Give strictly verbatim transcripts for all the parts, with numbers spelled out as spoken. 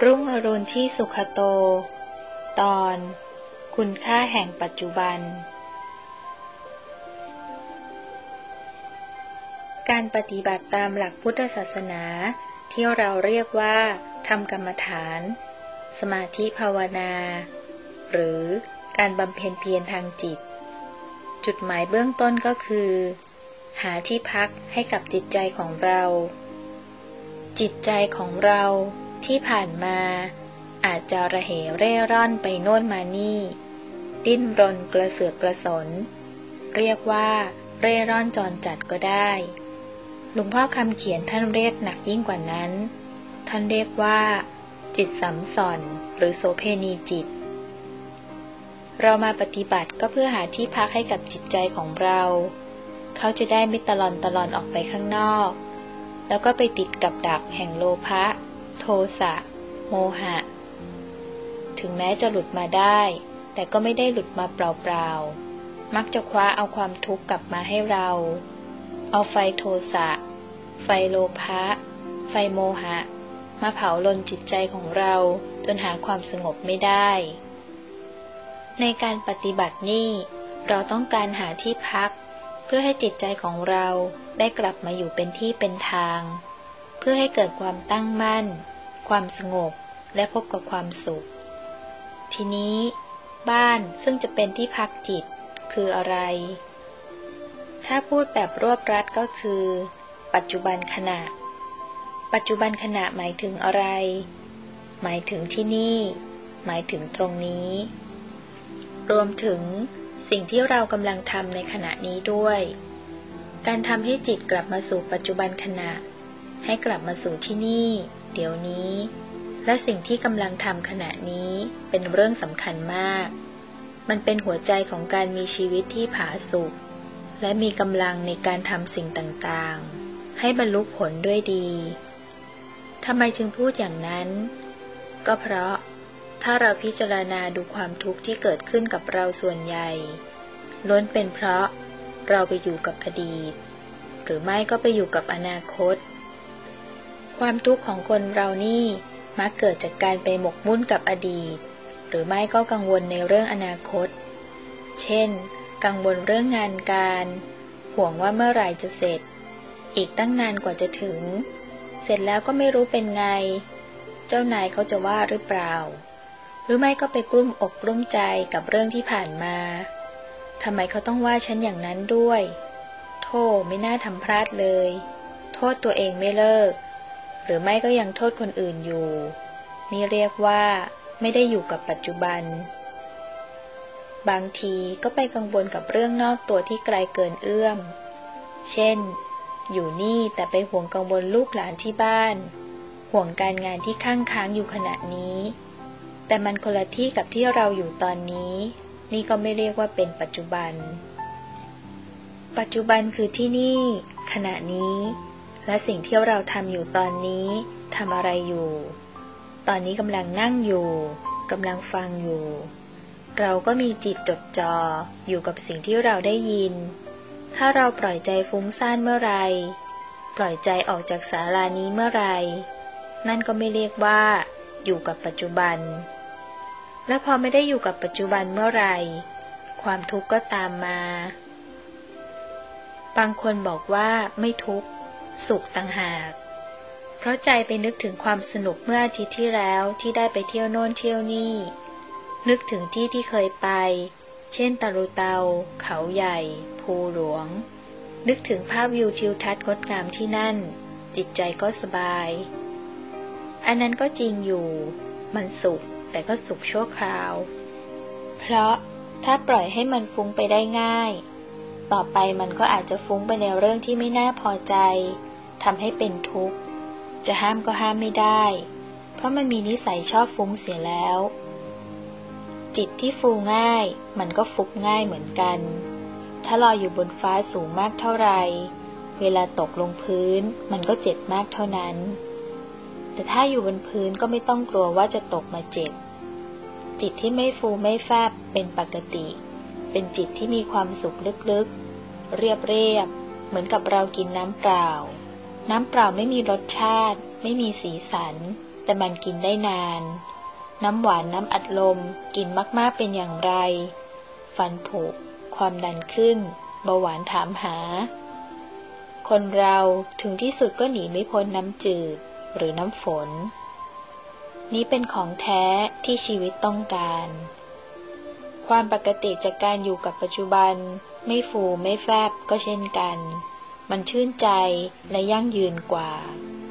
รุ่งอรุณที่สุขโตตอนคุณค่าแห่งปัจจุบันการปฏิบัติตามหลักพุทธศาสนาที่เราเรียกว่าทำกรรมฐานสมาธิภาวนาหรือการบำเพ็ญเพียรทางจิตจุดหมายเบื้องต้นก็คือหาที่พักให้กับจิตใจของเราจิตใจของเราที่ผ่านมาอาจจะระเหเร่ร่อนไปโน่นมานี่ดิ้นรนกระเสือกกระสนเรียกว่าเร่ร่อนจรจัดก็ได้หลวงพ่อคำเขียนท่านเรียกหนักยิ่งกว่านั้นท่านเรียกว่าจิตสัมสอนหรือโสเพณีจิตเรามาปฏิบัติก็เพื่อหาที่พักให้กับจิตใจของเราเขาจะได้ไม่ตะลอนตะลอนออกไปข้างนอกแล้วก็ไปติดกับดักแห่งโลภะโทสะโมหะถึงแม้จะหลุดมาได้แต่ก็ไม่ได้หลุดมาเปล่าๆมักจะคว้าเอาความทุกข์กลับมาให้เราเอาไฟโทสะไฟโลภะไฟโมหะมาเผาลนจิตใจของเราจนหาความสงบไม่ได้ในการปฏิบัตินี้เราต้องการหาที่พักเพื่อให้จิตใจของเราได้กลับมาอยู่เป็นที่เป็นทางเพื่อให้เกิดความตั้งมั่นความสงบและพบกับความสุขทีนี้บ้านซึ่งจะเป็นที่พักจิตคืออะไรถ้าพูดแบบรวบรัดก็คือปัจจุบันขณะปัจจุบันขณะหมายถึงอะไรหมายถึงที่นี่หมายถึงตรงนี้รวมถึงสิ่งที่เรากำลังทำในขณะนี้ด้วยการทำให้จิตกลับมาสู่ปัจจุบันขณะให้กลับมาสู่ที่นี่เดี๋ยวนี้และสิ่งที่กำลังทำขณะนี้เป็นเรื่องสำคัญมากมันเป็นหัวใจของการมีชีวิตที่ผาสุกและมีกำลังในการทำสิ่งต่างๆให้บรรลุผลด้วยดีทำไมจึงพูดอย่างนั้นก็เพราะถ้าเราพิจารณาดูความทุกข์ที่เกิดขึ้นกับเราส่วนใหญ่ล้วนเป็นเพราะเราไปอยู่กับอดีตหรือไม่ก็ไปอยู่กับอนาคตความทุกข์ของคนเรานี่มักเกิดจากการไปหมกมุ่นกับอดีตหรือไม่ก็กังวลในเรื่องอนาคตเช่นกังวลเรื่องงานการห่วงว่าเมื่อไหร่จะเสร็จอีกตั้งนานกว่าจะถึงเสร็จแล้วก็ไม่รู้เป็นไงเจ้านายเขาจะว่าหรือเปล่าหรือไม่ก็ไปกลุ้มอกกลุ้มใจกับเรื่องที่ผ่านมาทำไมเขาต้องว่าฉันอย่างนั้นด้วยโธ่ไม่น่าทำพลาดเลยโทษตัวเองไม่เลิกหรือไม่ก็ยังโทษคนอื่นอยู่นี่เรียกว่าไม่ได้อยู่กับปัจจุบันบางทีก็ไปกังวลกับเรื่องนอกตัวที่ไกลเกินเอื้อมเช่นอยู่นี่แต่ไปห่วงกังวลลูกหลานที่บ้านห่วงการงานที่ค้างค้างอยู่ขณะนี้แต่มันคนละที่กับที่เราอยู่ตอนนี้นี่ก็ไม่เรียกว่าเป็นปัจจุบันปัจจุบันคือที่นี่ขณะนี้และสิ่งที่เราทำอยู่ตอนนี้ทำอะไรอยู่ตอนนี้กำลังนั่งอยู่กำลังฟังอยู่เราก็มีจิตจดจ่ออยู่กับสิ่งที่เราได้ยินถ้าเราปล่อยใจฟุ้งซ่านเมื่อไรปล่อยใจออกจากศาลานี้เมื่อไรนั่นก็ไม่เรียกว่าอยู่กับปัจจุบันและพอไม่ได้อยู่กับปัจจุบันเมื่อไรความทุกข์ก็ตามมาบางคนบอกว่าไม่ทุกข์สุขต่างหากเพราะใจไปนึกถึงความสนุกเมื่ออาทิตย์ที่แล้วที่ได้ไปเที่ยวโน่นเที่ยวนี่นึกถึงที่ที่เคยไปเช่นตะลุเตาเขาใหญ่ภูหลวงนึกถึงภาพวิวทิวทัศน์งดงามที่นั่นจิตใจก็สบายอันนั้นก็จริงอยู่มันสุขแต่ก็สุขชั่วคราวเพราะถ้าปล่อยให้มันฟุ้งไปได้ง่ายต่อไปมันก็อาจจะฟุ้งไปในเรื่องที่ไม่น่าพอใจทำให้เป็นทุกข์จะห้ามก็ห้ามไม่ได้เพราะมันมีนิสัยชอบฟุ้งเสียแล้วจิตที่ฟูง่ายมันก็ฟุบง่ายเหมือนกันถ้าลอยอยู่บนฟ้าสูงมากเท่าไรเวลาตกลงพื้นมันก็เจ็บมากเท่านั้นแต่ถ้าอยู่บนพื้นก็ไม่ต้องกลัวว่าจะตกมาเจ็บจิตที่ไม่ฟูไม่แฟบเป็นปกติเป็นจิตที่มีความสุขลึกๆเรียบๆเหมือนกับเรากินน้ำเปล่าน้ำเปล่าไม่มีรสชาติไม่มีสีสัน แต่แต่มันกินได้นานน้ำหวานน้ำอัดลมกินมากๆเป็นอย่างไรฟันผุความดันขึ้นเบาหวานถามหาคนเราถึงที่สุดก็หนีไม่พ้นน้ำจืดหรือน้ำฝนนี้เป็นของแท้ที่ชีวิตต้องการความปกติจากการอยู่กับปัจจุบันไม่ฟูไม่แฟบก็เช่นกันมันชื่นใจและยั่งยืนกว่า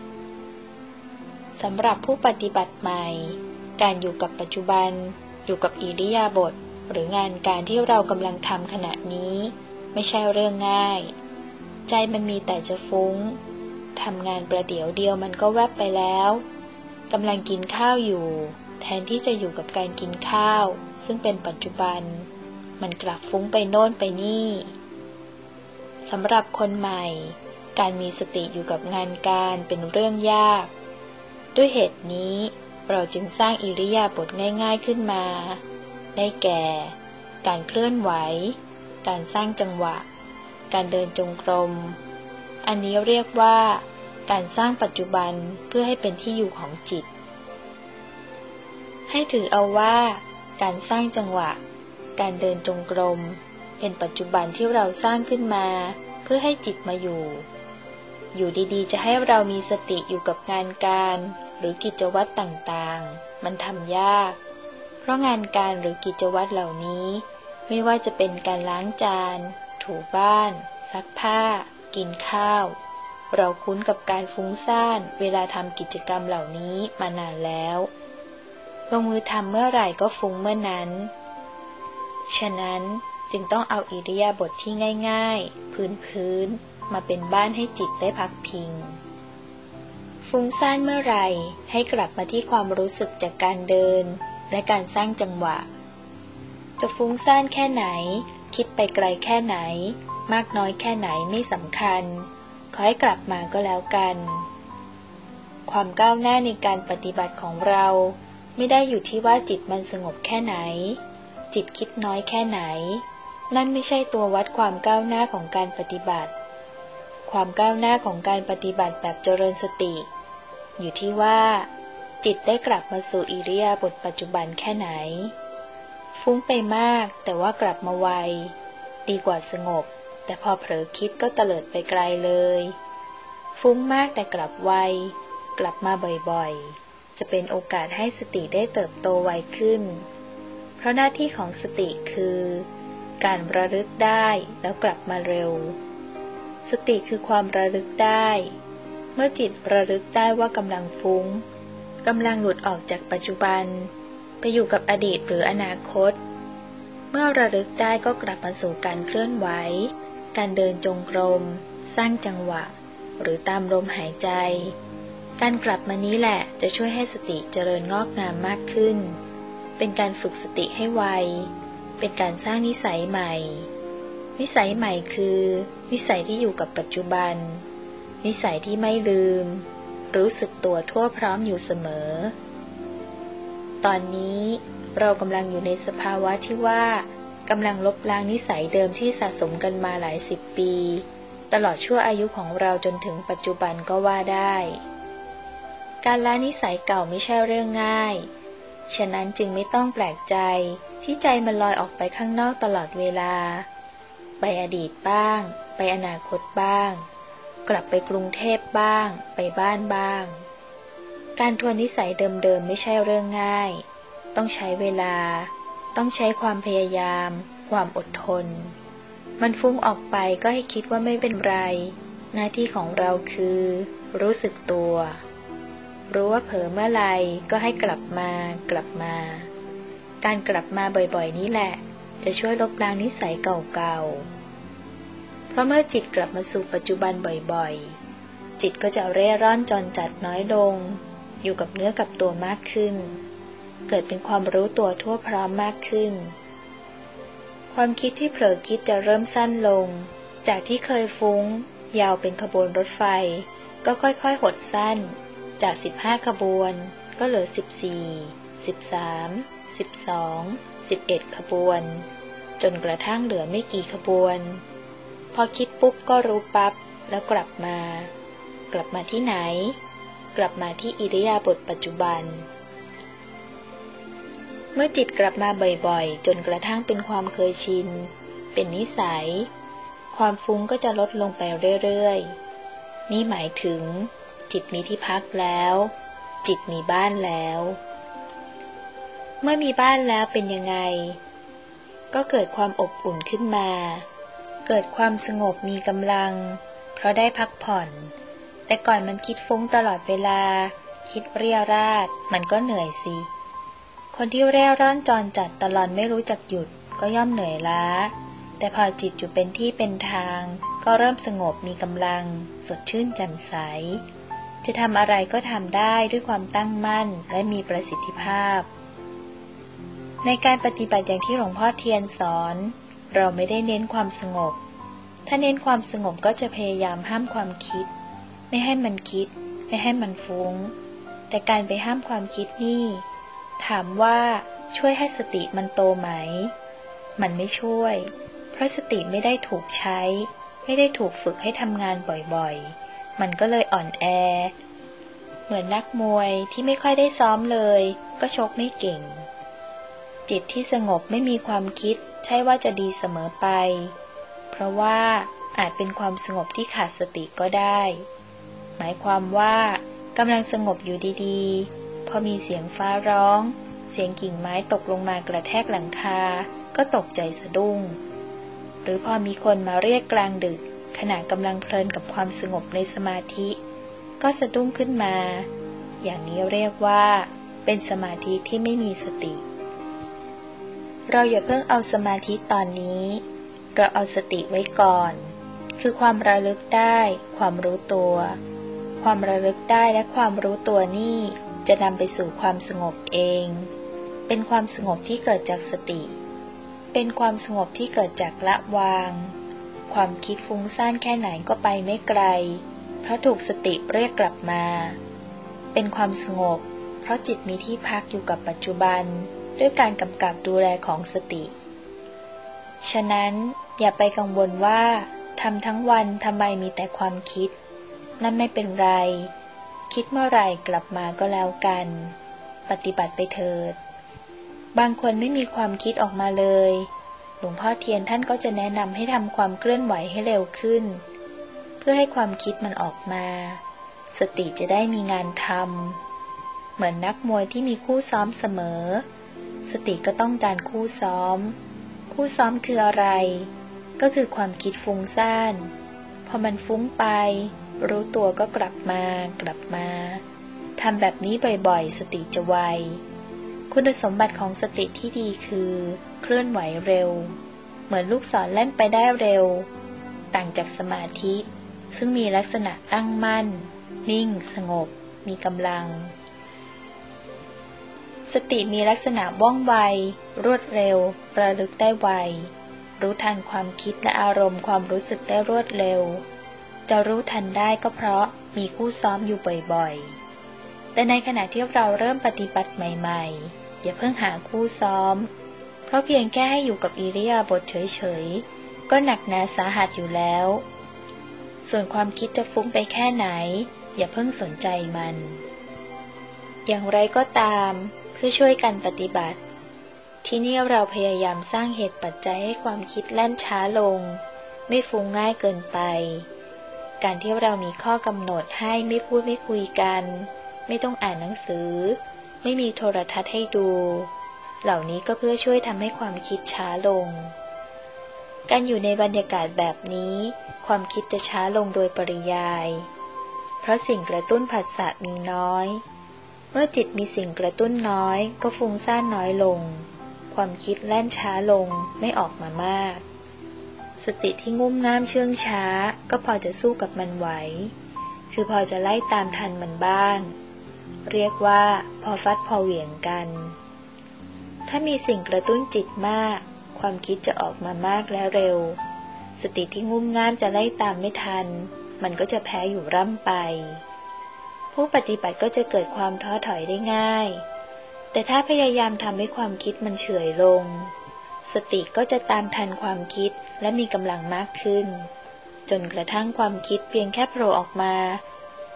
สำหรับผู้ปฏิบัติใหม่การอยู่กับปัจจุบันอยู่กับอิริยาบถหรืองานการที่เรากำลังทำขณะนี้ไม่ใช่เรื่องง่ายใจมันมีแต่จะฟุ้งทำงานประเดี๋ยวเดียวมันก็แวบไปแล้วกำลังกินข้าวอยู่แทนที่จะอยู่กับการกินข้าวซึ่งเป็นปัจจุบันมันกลับฟุ้งไปโน่นไปนี่สำหรับคนใหม่การมีสติอยู่กับงานการเป็นเรื่องยากด้วยเหตุนี้เราจึงสร้างอิริยาบถง่ายๆขึ้นมาได้แก่การเคลื่อนไหวการสร้างจังหวะการเดินจงกรมอันนี้เรียกว่าการสร้างปัจจุบันเพื่อให้เป็นที่อยู่ของจิตให้ถือเอาว่าการสร้างจังหวะการเดินจงกรมเป็นปัจจุบันที่เราสร้างขึ้นมาเพื่อให้จิตมาอยู่อยู่ดีๆจะให้เรามีสติอยู่กับงานการหรือกิจวัตรต่างๆมันทำยากเพราะงานการหรือกิจวัตรเหล่านี้ไม่ว่าจะเป็นการล้างจานถูบ้านซักผ้ากินข้าวเราคุ้นกับการฟุ้งซ่านเวลาทำกิจกรรมเหล่านี้มานานแล้วลงมือทำเมื่อไหร่ก็ฟุ้งเมื่อนั้นฉะนั้นจึงต้องเอาอิริยาบถทที่ง่ายๆพื้นๆมาเป็นบ้านให้จิตได้พักพิงฟุ้งซ่านเมื่อไหร่ให้กลับมาที่ความรู้สึกจากการเดินและการสร้างจังหวะจะฟุ้งซ่านแค่ไหนคิดไปไกลแค่ไหนมากน้อยแค่ไหนไม่สำคัญขอให้กลับมาก็แล้วกันความก้าวหน้าในการปฏิบัติของเราไม่ได้อยู่ที่ว่าจิตมันสงบแค่ไหนจิตคิดน้อยแค่ไหนนั่นไม่ใช่ตัววัดความก้าวหน้าของการปฏิบัติความก้าวหน้าของการปฏิบัติแบบเจริญสติอยู่ที่ว่าจิตได้กลับมาสู่อิริยาบถปัจจุบันแค่ไหนฟุ้งไปมากแต่ว่ากลับมาไวดีกว่าสงบแต่พอเผลอคิดก็เตลิดไปไกลเลยฟุ้งมากแต่กลับไวกลับมาบ่อยๆจะเป็นโอกาสให้สติได้เติบโตไวขึ้นเพราะหน้าที่ของสติคือการระลึกได้แล้วกลับมาเร็วสติคือความระลึกได้เมื่อจิตระลึกได้ว่ากำลังฟุ้งกำลังหลุดออกจากปัจจุบันไปอยู่กับอดีตหรืออนาคตเมื่อระลึกได้ก็กลับมาสู่การเคลื่อนไหวการเดินจงกรมสร้างจังหวะหรือตามลมหายใจการกลับมานี้แหละจะช่วยให้สติเจริญงอกงามมากขึ้นเป็นการฝึกสติให้ไวเป็นการสร้างนิสัยใหม่นิสัยใหม่คือนิสัยที่อยู่กับปัจจุบันนิสัยที่ไม่ลืมรู้สึกตัวทั่วพร้อมอยู่เสมอตอนนี้เรากำลังอยู่ในสภาวะที่ว่ากำลังลบล้างนิสัยเดิมที่สะสมกันมาหลายสิบปีตลอดชั่วอายุของเราจนถึงปัจจุบันก็ว่าได้การละนิสัยเก่าไม่ใช่เรื่องง่ายฉะนั้นจึงไม่ต้องแปลกใจที่ใจมันลอยออกไปข้างนอกตลอดเวลาไปอดีตบ้างไปอนาคตบ้างกลับไปกรุงเทพบ้างไปบ้านบ้างการทวนนิสัยเดิมๆไม่ใช่เรื่องง่ายต้องใช้เวลาต้องใช้ความพยายามความอดทนมันฟุ้งออกไปก็ให้คิดว่าไม่เป็นไรหน้าที่ของเราคือรู้สึกตัวรู้ว่าเผลอเมื่อไรก็ให้กลับมากลับมาการกลับมาบ่อยๆนี้แหละจะช่วยลบล้างนิสัยเก่าๆเพราะเมื่อจิตกลับมาสู่ปัจจุบันบ่อยๆจิตก็จะเร่ร่อนจรจัดน้อยลงอยู่กับเนื้อกับตัวมากขึ้นเกิดเป็นความรู้ตัวทั่วพร้อมมากขึ้นความคิดที่เผลอคิดจะเริ่มสั้นลงจากที่เคยฟุ้งยาวเป็นขบวนรถไฟก็ค่อยๆหดสั้นจากสิบห้าขบวนก็เหลือสิบสี่ สิบสาม สิบสอง สิบเอ็ดขบวนจนกระทั่งเหลือไม่กี่ขบวนพอคิดปุ๊บก็รู้ปั๊บแล้วกลับมากลับมาที่ไหนกลับมาที่อิริยาบถปัจจุบันเมื่อจิตกลับมาบ่อยๆจนกระทั่งเป็นความเคยชินเป็นนิสัยความฟุ้งก็จะลดลงไปเรื่อยๆนี่หมายถึงจิตมีที่พักแล้วจิตมีบ้านแล้วเมื่อมีบ้านแล้วเป็นยังไงก็เกิดความอบอุ่นขึ้นมาเกิดความสงบมีกำลังเพราะได้พักผ่อนแต่ก่อนมันคิดฟุ้งตลอดเวลาคิดเรี่ยวราดมันก็เหนื่อยสิคนที่เร่ร่อนจรจัดตลอดไม่รู้จักหยุดก็ย่อมเหนื่อยล้าแต่พอจิตอยู่เป็นที่เป็นทางก็เริ่มสงบมีกำลังสดชื่นแจ่มใสจะทำอะไรก็ทำได้ด้วยความตั้งมั่นและมีประสิทธิภาพในการปฏิบัติอย่างที่หลวงพ่อเทียนสอนเราไม่ได้เน้นความสงบถ้าเน้นความสงบก็จะพยายามห้ามความคิดไม่ให้มันคิดไม่ให้มันฟุ้งแต่การไปห้ามความคิดนี่ถามว่าช่วยให้สติมันโตไหมมันไม่ช่วยเพราะสติไม่ได้ถูกใช้ไม่ได้ถูกฝึกให้ทำงานบ่อยๆมันก็เลยอ่อนแอเหมือนนักมวยที่ไม่ค่อยได้ซ้อมเลยก็ชกไม่เก่งจิตที่สงบไม่มีความคิดใช่ว่าจะดีเสมอไปเพราะว่าอาจเป็นความสงบที่ขาดสติก็ได้หมายความว่ากำลังสงบอยู่ดีๆพอมีเสียงฟ้าร้องเสียงกิ่งไม้ตกลงมากระแทกหลังคาก็ตกใจสะดุ้งหรือพอมีคนมาเรียกกลางดึกขณะกำลังเพลินกับความสงบในสมาธิก็สะดุ้งขึ้นมาอย่างนี้เรียกว่าเป็นสมาธิที่ไม่มีสติเราอย่าเพิ่งเอาสมาธิตอนนี้เราเอาสติไว้ก่อนคือความระลึกได้ความรู้ตัวความระลึกได้และความรู้ตัวนี่จะนำไปสู่ความสงบเองเป็นความสงบที่เกิดจากสติเป็นความสงบที่เกิดจากละวางความคิดฟุ้งซ่านแค่ไหนก็ไปไม่ไกลเพราะถูกสติเรียกกลับมาเป็นความสงบเพราะจิตมีที่พักอยู่กับปัจจุบันด้วยการกำกับดูแลของสติฉะนั้นอย่าไปกังวลว่าทำทั้งวันทำไมมีแต่ความคิดนั่นไม่เป็นไรคิดเมื่อไหร่กลับมาก็แล้วกันปฏิบัติไปเถิดบางคนไม่มีความคิดออกมาเลยหลวงพ่อเทียนท่านก็จะแนะนำให้ทำความเคลื่อนไหวให้เร็วขึ้นเพื่อให้ความคิดมันออกมาสติจะได้มีงานทำเหมือนนักมวยที่มีคู่ซ้อมเสมอสติก็ต้องการคู่ซ้อมคู่ซ้อมคืออะไรก็คือความคิดฟุ้งซ่านพอมันฟุ้งไปรู้ตัวก็กลับมากลับมาทำแบบนี้บ่อยๆสติจะไวคุณสมบัติของสติที่ดีคือเคลื่อนไหวเร็วเหมือนลูกศรแล่นไปได้เร็วต่างจากสมาธิซึ่งมีลักษณะตั้งมั่นนิ่งสงบมีกำลังสติมีลักษณะว่องไวรวดเร็วระลึกได้ไวรู้ทันความคิดและอารมณ์ความรู้สึกได้รวดเร็วจะรู้ทันได้ก็เพราะมีคู่ซ้อมอยู่บ่อยๆแต่ในขณะที่เราเริ่มปฏิบัติใหม่ๆอย่าเพิ่งหาคู่ซ้อมเพราะเพียงแค่ให้อยู่กับอิริยาบถเฉยๆก็หนักหนาสาหัสอยู่แล้วส่วนความคิดจะฟุ้งไปแค่ไหนอย่าเพิ่งสนใจมันอย่างไรก็ตามเพื่อช่วยกันปฏิบัติที่นี่เราพยายามสร้างเหตุปัจจัยให้ความคิดแล่นช้าลงไม่ฟุ้งง่ายเกินไปการที่เรามีข้อกำหนดให้ไม่พูดไม่คุยกันไม่ต้องอ่านหนังสือไม่มีโทรทัศน์ให้ดูเหล่านี้ก็เพื่อช่วยทำให้ความคิดช้าลงการอยู่ในบรรยากาศแบบนี้ความคิดจะช้าลงโดยปริยายเพราะสิ่งกระตุ้นผัสสะมีน้อยเมื่อจิตมีสิ่งกระตุ้นน้อยก็ฟุ้งซ่านน้อยลงความคิดแล่นช้าลงไม่ออกมามากสติที่งุ่มง่ามเชื่องช้าก็พอจะสู้กับมันไหวคือพอจะไล่ตามทันมันบ้างเรียกว่าพอฟัดพอเหวี่ยงกันถ้ามีสิ่งกระตุ้นจิตมากความคิดจะออกมามากและเร็วสติที่งุ่มง่ามจะไล่ตามไม่ทันมันก็จะแพ้อยู่ร่ำไปผู้ปฏิบัติก็จะเกิดความท้อถอยได้ง่ายแต่ถ้าพยายามทำให้ความคิดมันเฉื่อยลงสติก็จะตามทันความคิดและมีกำลังมากขึ้นจนกระทั่งความคิดเพียงแค่โผล่ออกมา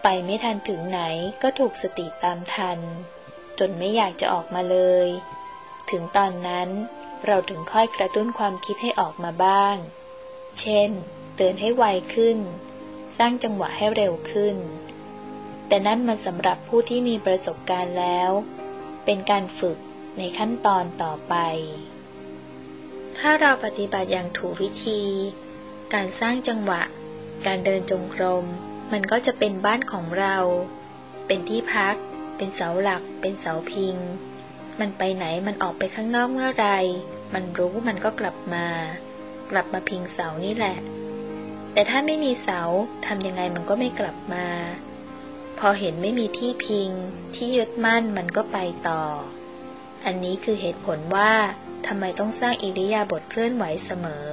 ไปไม่ทันถึงไหนก็ถูกสติตามทันจนไม่อยากจะออกมาเลย ถึงตอนนั้นเราถึงค่อยกระตุ้นความคิดให้ออกมาบ้างเช่นเตือนให้ไวขึ้นสร้างจังหวะให้เร็วขึ้นแต่นั่นมันสำหรับผู้ที่มีประสบการณ์แล้วเป็นการฝึกในขั้นตอนต่อไปถ้าเราปฏิบัติอย่างถูกวิธีการสร้างจังหวะการเดินจงกรมมันก็จะเป็นบ้านของเราเป็นที่พักเป็นเสาหลักเป็นเสาพิงมันไปไหนมันออกไปข้างนอกเมื่อไรมันรู้มันก็กลับมากลับมาพิงเสานี่แหละแต่ถ้าไม่มีเสาทำยังไงมันก็ไม่กลับมาพอเห็นไม่มีที่พิงที่ยึดมั่นมันก็ไปต่ออันนี้คือเหตุผลว่าทำไมต้องสร้างอิริยาบถเคลื่อนไหวเสมอ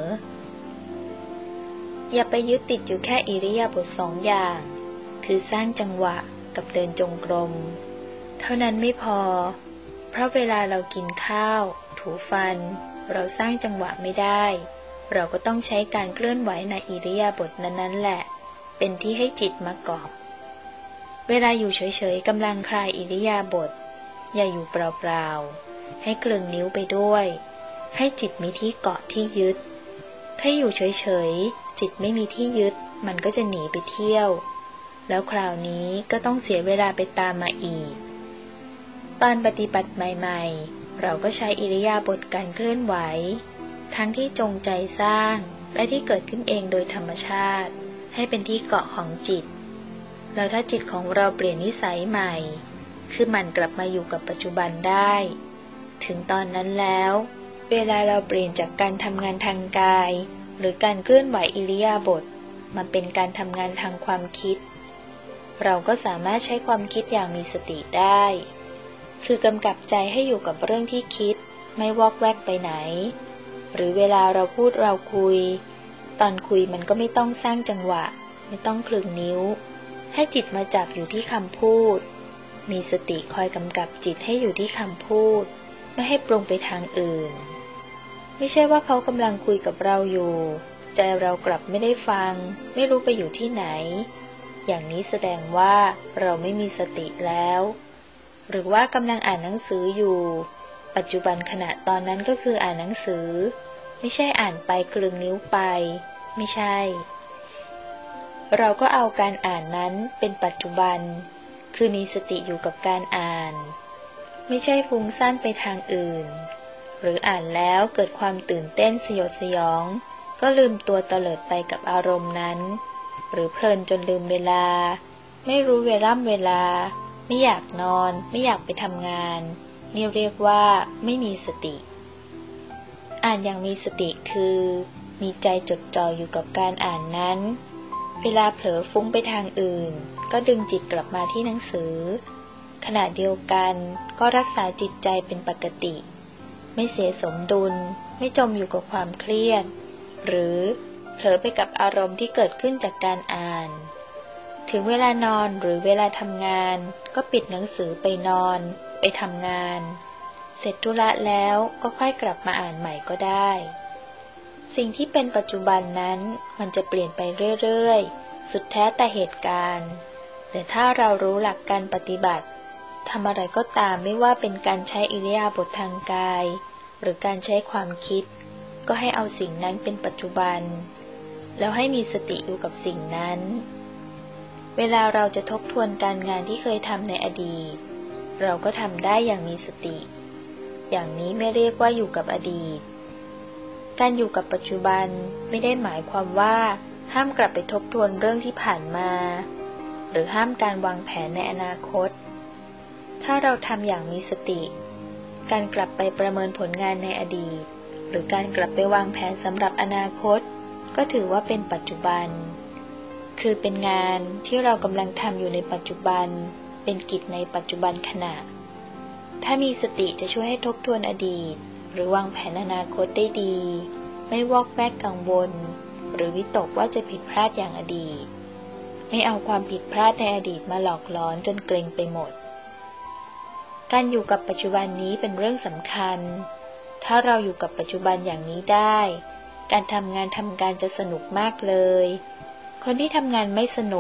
อย่าไปยึดติดอยู่แค่อิริยาบถสองอย่างคือสร้างจังหวะกับเดินจงกรมเท่านั้นไม่พอเพราะเวลาเรากินข้าวถูฟันเราสร้างจังหวะไม่ได้เราก็ต้องใช้การเคลื่อนไหวในอิริยาบถนั้นๆแหละเป็นที่ให้จิตมาเกาะเวลาอยู่เฉยๆกำลังคลายอิริยาบถอย่าอยู่เปล่าๆให้กลึงนิ้วไปด้วยให้จิตมีที่เกาะที่ยึดถ้าอยู่เฉยๆจิตไม่มีที่ยึดมันก็จะหนีไปเที่ยวแล้วคราวนี้ก็ต้องเสียเวลาไปตามมาอีกตอนปฏิบัติใหม่ๆเราก็ใช้อิริยาบถการเคลื่อนไหวทั้งที่จงใจสร้างและที่เกิดขึ้นเองโดยธรรมชาติให้เป็นที่เกาะของจิตแล้วถ้าจิตของเราเปลี่ยนนิสัยใหม่คือมันกลับมาอยู่กับปัจจุบันได้ถึงตอนนั้นแล้วเวลาเราเปลี่ยนจากการทำงานทางกายหรือการเคลื่อนไหวอิริยาบถมาเป็นการทำงานทางความคิดเราก็สามารถใช้ความคิดอย่างมีสติได้คือกำกับใจให้อยู่กับเรื่องที่คิดไม่วอกแวกไปไหนหรือเวลาเราพูดเราคุยตอนคุยมันก็ไม่ต้องสร้างจังหวะไม่ต้องคลึงนิ้วให้จิตมาจับอยู่ที่คำพูดมีสติคอยกำกับจิตให้อยู่ที่คำพูดไม่ให้ปรุงไปทางอื่นไม่ใช่ว่าเขากำลังคุยกับเราอยู่ใจเรากลับไม่ได้ฟังไม่รู้ไปอยู่ที่ไหนอย่างนี้แสดงว่าเราไม่มีสติแล้วหรือว่ากำลังอ่านหนังสืออยู่ปัจจุบันขณะตอนนั้นก็คืออ่านหนังสือไม่ใช่อ่านไปคลึงนิ้วไปไม่ใช่เราก็เอาการอ่านนั้นเป็นปัจจุบันคือมีสติอยู่กับการอ่านไม่ใช่ฟุ้งซ่านไปทางอื่นหรืออ่านแล้วเกิดความตื่นเต้นสยดสยองก็ลืมตัวเตลิดไปกับอารมณ์นั้นหรือเพลินจนลืมเวลาไม่รู้เวล่ำเวลาไม่อยากนอนไม่อยากไปทำงานนี่เรียกว่าไม่มีสติอ่านอย่างมีสติคือมีใจจดจ่ออยู่กับการอ่านนั้นเวลาเผลอฟุ้งไปทางอื่นก็ดึงจิตกลับมาที่หนังสือขณะเดียวกันก็รักษาจิตใจเป็นปกติไม่เสียสมดุลไม่จมอยู่กับความเครียดหรือเผลอไปกับอารมณ์ที่เกิดขึ้นจากการอ่านถึงเวลานอนหรือเวลาทำงานก็ปิดหนังสือไปนอนไปทำงานเสร็จธุระแล้วก็ค่อยกลับมาอ่านใหม่ก็ได้สิ่งที่เป็นปัจจุบันนั้นมันจะเปลี่ยนไปเรื่อยๆสุดแท้แต่เหตุการณ์แต่ถ้าเรารู้หลักการปฏิบัติทำอะไรก็ตามไม่ว่าเป็นการใช้อิริยาบถทางกายหรือการใช้ความคิดก็ให้เอาสิ่งนั้นเป็นปัจจุบันแล้วให้มีสติอยู่กับสิ่งนั้นเวลาเราจะทบทวนการงานที่เคยทำในอดีตเราก็ทำได้อย่างมีสติอย่างนี้ไม่เรียกว่าอยู่กับอดีตการอยู่กับปัจจุบันไม่ได้หมายความว่าห้ามกลับไปทบทวนเรื่องที่ผ่านมาหรือห้ามการวางแผนในอนาคตถ้าเราทำอย่างมีสติการกลับไปประเมินผลงานในอดีตหรือการกลับไปวางแผนสำหรับอนาคตก็ถือว่าเป็นปัจจุบันคือเป็นงานที่เรากำลังทำอยู่ในปัจจุบันเป็นกิจในปัจจุบันขณะถ้ามีสติจะช่วยให้ทบทวนอดีตหรือวางแผนอนาคตได้ดีไม่วอกแวกกังวลหรือวิตกว่าจะผิดพลาดอย่างอดีตไม่เอาความผิดพลาดในอดีตมาหลอกหลอนจนเกร็งไปหมดการอยู่กับปัจจุบันนี้เป็นเรื่องสำคัญถ้าเราอยู่กับปัจจุบันอย่างนี้ได้การทำงานทำการจะสนุกมากเลยคนที่ทำงานไม่สนุก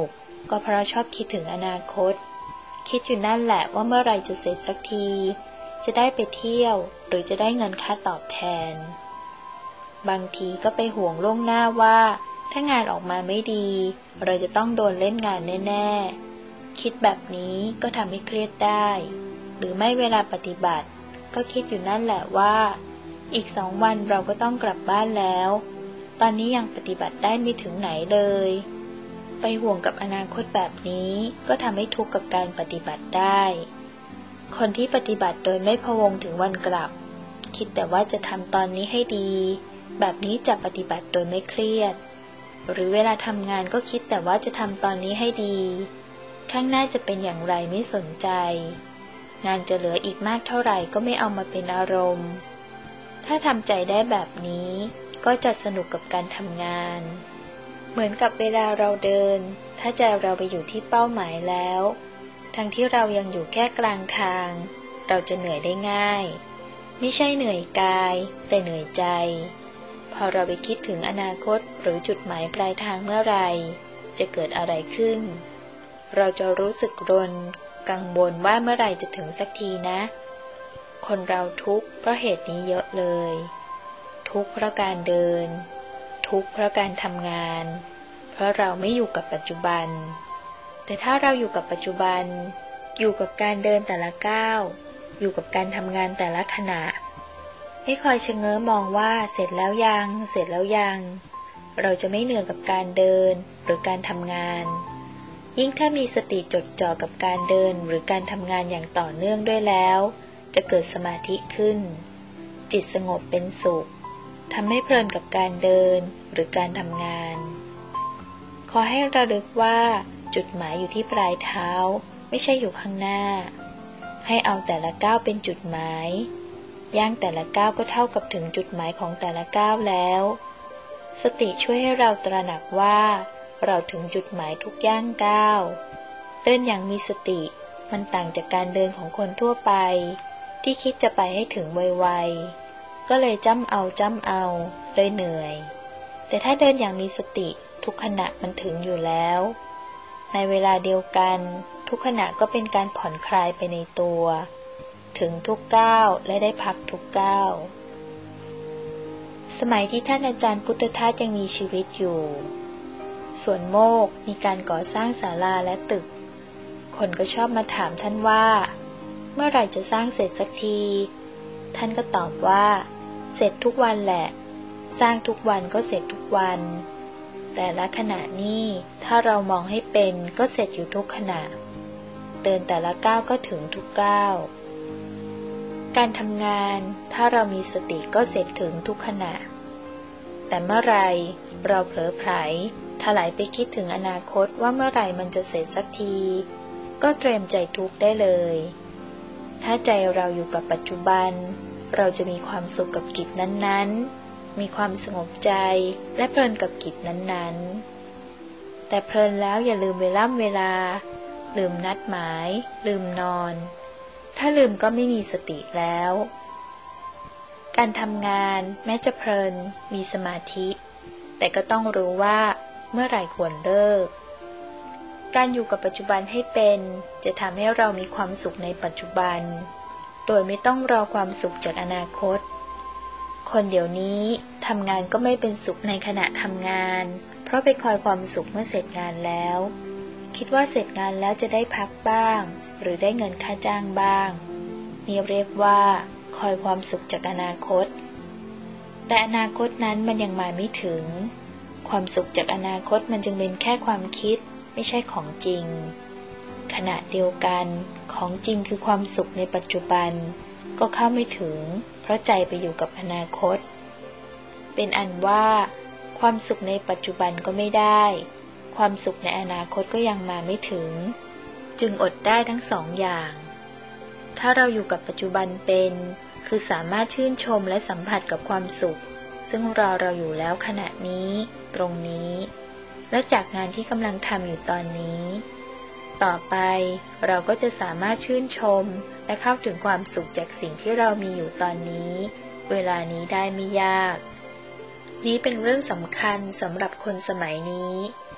ก็เพราะชอบคิดถึงอนาคตคิดอยู่นั่นแหละว่าเมื่อไรจะเสร็จสักทีจะได้ไปเที่ยวหรือจะได้เงินค่าตอบแทนบางทีก็ไปห่วงล่วงหน้าว่าถ้างานออกมาไม่ดีเราจะต้องโดนเล่นงานแน่ๆคิดแบบนี้ก็ทำให้เครียดได้หรือไม่เวลาปฏิบัติก็คิดอยู่นั่นแหละว่าอีกสองวันเราก็ต้องกลับบ้านแล้วตอนนี้ยังปฏิบัติได้ไม่ถึงไหนเลยไปห่วงกับอนาคตแบบนี้ก็ทำให้ทุกข์กับการปฏิบัติได้คนที่ปฏิบัติโดยไม่พะวงถึงวันกลับคิดแต่ว่าจะทำตอนนี้ให้ดีแบบนี้จะปฏิบัติโดยไม่เครียดหรือเวลาทำงานก็คิดแต่ว่าจะทำตอนนี้ให้ดีข้างหน้าจะเป็นอย่างไรไม่สนใจงานจะเหลืออีกมากเท่าไหร่ก็ไม่เอามาเป็นอารมณ์ถ้าทำใจได้แบบนี้ก็จะสนุกกับการทำงานเหมือนกับเวลาเราเดินถ้าใจเราไปอยู่ที่เป้าหมายแล้วทั้งที่เรายังอยู่แค่กลางทางเราจะเหนื่อยได้ง่ายไม่ใช่เหนื่อยกายแต่เหนื่อยใจพอเราไปคิดถึงอนาคตหรือจุดหมายปลายทางเมื่อไรจะเกิดอะไรขึ้นเราจะรู้สึกรนกังวลว่าเมื่อไรจะถึงสักทีนะคนเราทุกข์เพราะเหตุนี้เยอะเลยทุกข์เพราะการเดินทุกข์เพราะการทำงานเพราะเราไม่อยู่กับปัจจุบันแต่ถ้าเราอยู่กับปัจจุบันอยู่กับการเดินแต่ละก้าวอยู่กับการทำงานแต่ละขณะไม่คอยชะเง้อมองว่าเสร็จแล้วยังเสร็จแล้วยังเราจะไม่เหนื่อยกับการเดินหรือการทำงานยิ่งถ้ามีสติจดจ่อกับการเดินหรือการทำงานอย่างต่อเนื่องด้วยแล้วจะเกิดสมาธิขึ้นจิตสงบเป็นสุขทำให้เพลินกับการเดินหรือการทำงานขอให้ระลึกว่าจุดหมายอยู่ที่ปลายเท้าไม่ใช่อยู่ข้างหน้าให้เอาแต่ละก้าวเป็นจุดหมายย่างแต่ละก้าวก็เท่ากับถึงจุดหมายของแต่ละก้าวแล้วสติช่วยให้เราตระหนักว่าเราถึงจุดหมายทุกย่างก้าวเดินอย่างมีสติมันต่างจากการเดินของคนทั่วไปที่คิดจะไปให้ถึงไวๆก็เลยจ้ำเอาจ้ำเอาเลยเหนื่อยแต่ถ้าเดินอย่างมีสติทุกขณะมันถึงอยู่แล้วในเวลาเดียวกันทุกขณะก็เป็นการผ่อนคลายไปในตัวถึงทุกก้าวและได้พักทุกก้าวสมัยที่ท่านอาจารย์พุทธทาสยังมีชีวิตอยู่สวนโมกมีการก่อสร้างศาลาและตึกคนก็ชอบมาถามท่านว่าเมื่อไหร่จะสร้างเสร็จสักทีท่านก็ตอบว่าเสร็จทุกวันแหละสร้างทุกวันก็เสร็จทุกวันแต่ละขณะนี้ถ้าเรามองให้เป็นก็เสร็จอยู่ทุกขณะเดินแต่ละก้าวก็ถึงทุกก้าวการทำงานถ้าเรามีสติก็เสร็จถึงทุกขณะแต่เมื่อไรเราเผลอไผลถลายไปคิดถึงอนาคตว่าเมื่อไหร่มันจะเสร็จสักทีก็เตรียมใจทุกข์ได้เลยถ้าใจเราอยู่กับปัจจุบันเราจะมีความสุขกับกิจนั้นๆมีความสงบใจและเพลินกับกิจนั้นๆแต่เพลินแล้วอย่าลืมเวลาเวลาลืมนัดหมายลืมนอนถ้าลืมก็ไม่มีสติแล้วการทำงานแม้จะเพลินมีสมาธิแต่ก็ต้องรู้ว่าเมื่อไหร่ควรเลิกการอยู่กับปัจจุบันให้เป็นจะทำให้เรามีความสุขในปัจจุบันโดยไม่ต้องรอความสุขจากอนาคตคนเดี๋ยวนี้ทำงานก็ไม่เป็นสุขในขณะทำงานเพราะไปคอยความสุขเมื่อเสร็จงานแล้วคิดว่าเสร็จงานแล้วจะได้พักบ้างหรือได้เงินค่าจ้างบ้างนี่เรียกว่าคอยความสุขจากอนาคตแต่อนาคตนั้นมันยังมาไม่ถึงความสุขจากอนาคตมันจึงเป็นแค่ความคิดไม่ใช่ของจริงขณะเดียวกันของจริงคือความสุขในปัจจุบันก็เข้าไม่ถึงเพราะใจไปอยู่กับอนาคตเป็นอันว่าความสุขในปัจจุบันก็ไม่ได้ความสุขในอนาคตก็ยังมาไม่ถึงจึงอดได้ทั้งสองอย่างถ้าเราอยู่กับปัจจุบันเป็นคือสามารถชื่นชมและสัมผัสกับความสุขซึ่งรอเราอยู่แล้วขณะนี้ตรงนี้และจากงานที่กำลังทำอยู่ตอนนี้ต่อไปเราก็จะสามารถชื่นชมและเข้าถึงความสุขจากสิ่งที่เรามีอยู่ตอนนี้เวลานี้ได้ไม่ยากนี้เป็นเรื่องสำคัญสำหรับคนสมัยนี้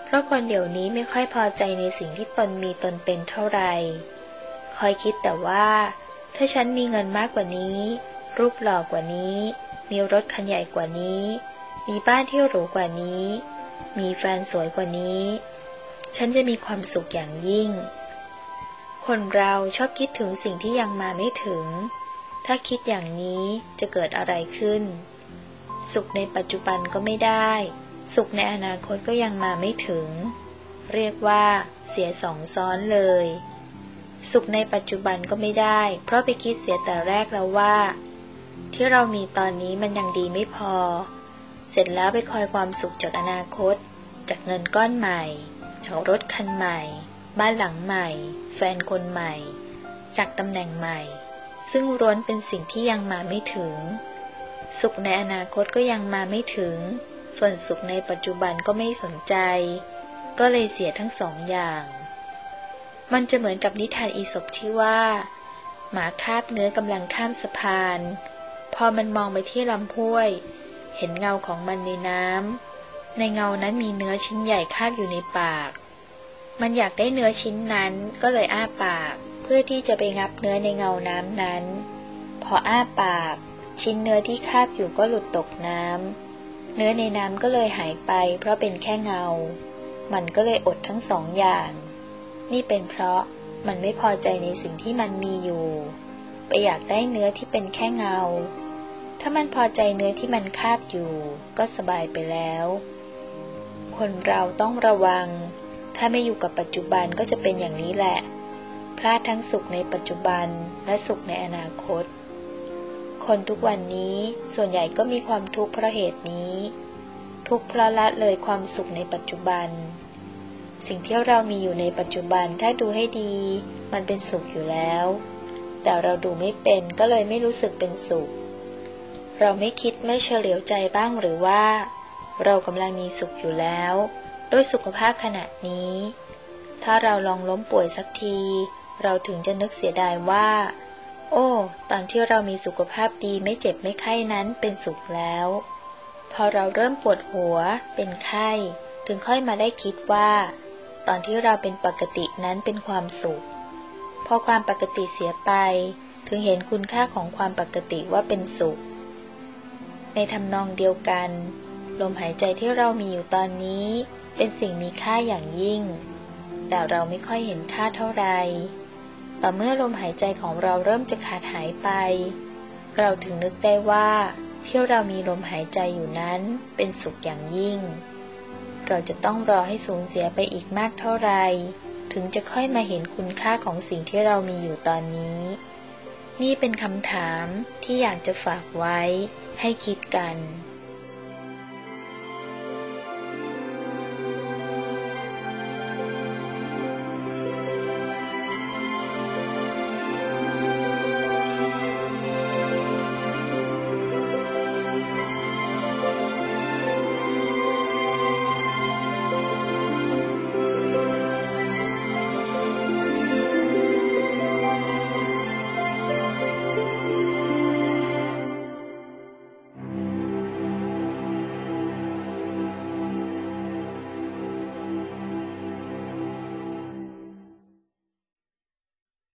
เพราะคนเดี๋ยวนี้ไม่ค่อยพอใจในสิ่งที่ตนมีตนเป็นเท่าไหร่คอยคิดแต่ว่าถ้าฉันมีเงินมากกว่านี้รูปหล่อกว่านี้มีรถคันใหญ่กว่านี้มีบ้านที่หรูกว่านี้มีแฟนสวยกว่านี้ฉันจะมีความสุขอย่างยิ่งคนเราชอบคิดถึงสิ่งที่ยังมาไม่ถึงถ้าคิดอย่างนี้จะเกิดอะไรขึ้นสุขในปัจจุบันก็ไม่ได้สุขในอนาคตก็ยังมาไม่ถึงเรียกว่าเสียสองซ้อนเลยสุขในปัจจุบันก็ไม่ได้เพราะไปคิดเสียแต่แรกแล้วว่าที่เรามีตอนนี้มันยังดีไม่พอเสร็จแล้วไปคอยความสุขจากอนาคตจากเงินก้อนใหม่จากรถคันใหม่บ้านหลังใหม่แฟนคนใหม่จากตำแหน่งใหม่ซึ่งล้วนเป็นสิ่งที่ยังมาไม่ถึงสุขในอนาคตก็ยังมาไม่ถึงส่วนสุขในปัจจุบันก็ไม่สนใจก็เลยเสียทั้งสองอย่างมันจะเหมือนกับนิทานอีสปที่ว่าหมาคาบเนื้อกำลังข้ามสะพานพอมันมองไปที่ลำห้วยเห็นเงาของมันในน้ำในเงานั้นมีเนื้อชิ้นใหญ่คาบอยู่ในปากมันอยากได้เนื้อชิ้นนั้นก็เลยอ้าปากเพื่อที่จะไปงับเนื้อในเงาน้ำนั้นพออ้าปากชิ้นเนื้อที่คาบอยู่ก็หลุดตกน้ำเนื้อในน้ำก็เลยหายไปเพราะเป็นแค่เงามันก็เลยอดทั้งสองอย่างนี่เป็นเพราะมันไม่พอใจในสิ่งที่มันมีอยู่ไปอยากได้เนื้อที่เป็นแค่เงาถ้ามันพอใจเนื้อที่มันคาบอยู่ก็สบายไปแล้วคนเราต้องระวังถ้าไม่อยู่กับปัจจุบันก็จะเป็นอย่างนี้แหละพลาดทั้งสุขในปัจจุบันและสุขในอนาคตคนทุกวันนี้ส่วนใหญ่ก็มีความทุกข์เพราะเหตุนี้ทุกข์เพราะละเลยความสุขในปัจจุบันสิ่งที่เรามีอยู่ในปัจจุบันถ้าดูให้ดีมันเป็นสุขอยู่แล้วแต่เราดูไม่เป็นก็เลยไม่รู้สึกเป็นสุขเราไม่คิดไม่เฉลียวใจบ้างหรือว่าเรากำลังมีสุขอยู่แล้วด้วยสุขภาพขณะนี้ถ้าเราลองล้มป่วยสักทีเราถึงจะนึกเสียดายว่าโอ้ตอนที่เรามีสุขภาพดีไม่เจ็บไม่ไข้นั้นเป็นสุขแล้วพอเราเริ่มปวดหัวเป็นไข้ถึงค่อยมาได้คิดว่าตอนที่เราเป็นปกตินั้นเป็นความสุขพอความปกติเสียไปถึงเห็นคุณค่าของความปกติว่าเป็นสุขในทำนองเดียวกันลมหายใจที่เรามีอยู่ตอนนี้เป็นสิ่งมีค่าอย่างยิ่งแต่เราไม่ค่อยเห็นค่าเท่าไหร่ต่อเมื่อลมหายใจของเราเริ่มจะขาดหายไปเราถึงนึกได้ว่าที่เรามีลมหายใจอยู่นั้นเป็นสุขอย่างยิ่งเราจะต้องรอให้สูญเสียไปอีกมากเท่าไหร่ถึงจะค่อยมาเห็นคุณค่าของสิ่งที่เรามีอยู่ตอนนี้นี่เป็นคำถามที่อยากจะฝากไว้ให้คิดกัน